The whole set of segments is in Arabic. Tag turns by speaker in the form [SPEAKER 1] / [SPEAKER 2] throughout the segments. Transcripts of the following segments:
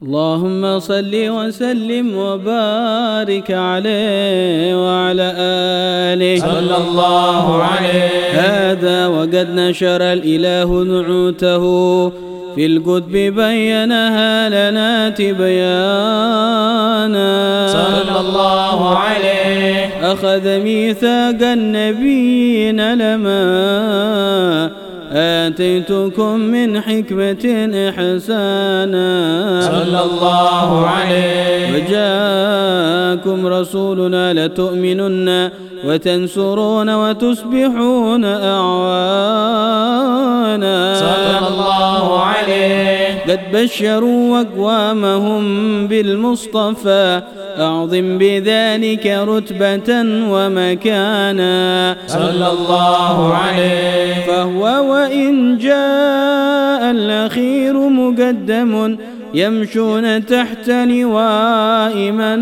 [SPEAKER 1] اللهم صل وسلم وبارك عليه وعلى آله
[SPEAKER 2] صلى الله عليه.
[SPEAKER 1] هذا وقد نشر الإله نعوته في القطب بينها لنا تبيانا
[SPEAKER 2] صلى الله عليه.
[SPEAKER 1] أخذ ميثاق النبيين لما آتيتكم من حكمة إحسانا
[SPEAKER 2] صلى الله عليه.
[SPEAKER 1] وجاءكم رسولنا لتؤمنن وتنصرون وتصبحون أعوانا
[SPEAKER 2] صلى الله عليه.
[SPEAKER 1] قد بشروا أقوامهم بالمصطفى أعظم بذلك رتبة ومكانا
[SPEAKER 2] صلى الله عليه.
[SPEAKER 1] فهو وإن جاء الأخير مقدم يمشون تحت لواء من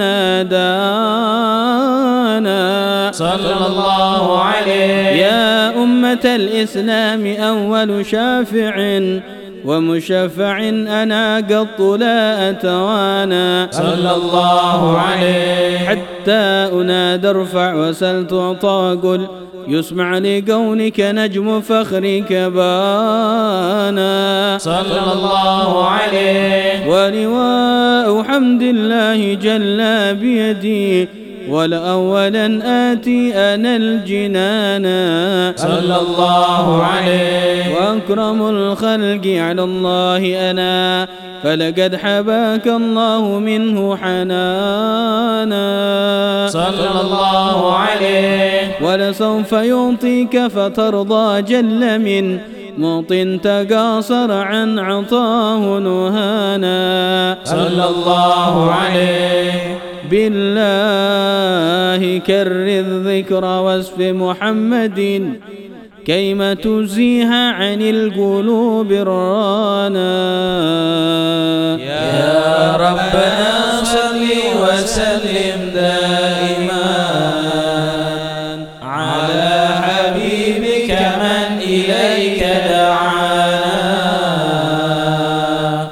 [SPEAKER 1] نادانا
[SPEAKER 2] صلى الله عليه.
[SPEAKER 1] يا أمة الإسلام أول شافع ومشفع أنا قط لا أتوانى
[SPEAKER 2] صلى الله عليه.
[SPEAKER 1] حتى أنادى ارفع وسل تعطى قل يسمع لقولك نجم فخرك بانا
[SPEAKER 2] صلى الله عليه.
[SPEAKER 1] ولواء حمد الله جل بيدي ولأولا آتي أنا الجنانا
[SPEAKER 2] صلى الله عليه.
[SPEAKER 1] وأكرم الخلق على الله أنا فلقد حباك الله منه حنانا
[SPEAKER 2] صلى الله عليه.
[SPEAKER 1] ولسوف يعطيك فترضى جل من معط تقاصر عن عطاه نهانا
[SPEAKER 2] صلى الله عليه.
[SPEAKER 1] بالله كرر الذكر واسف محمد كيما تزيها عن القلوب الرانا
[SPEAKER 2] يا ربنا صل وسلم دائما على حبيبك من إليك دعانا.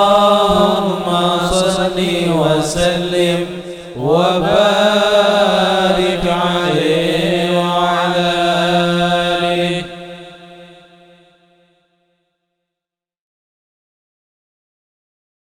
[SPEAKER 2] اللهم صل وسلم وبارك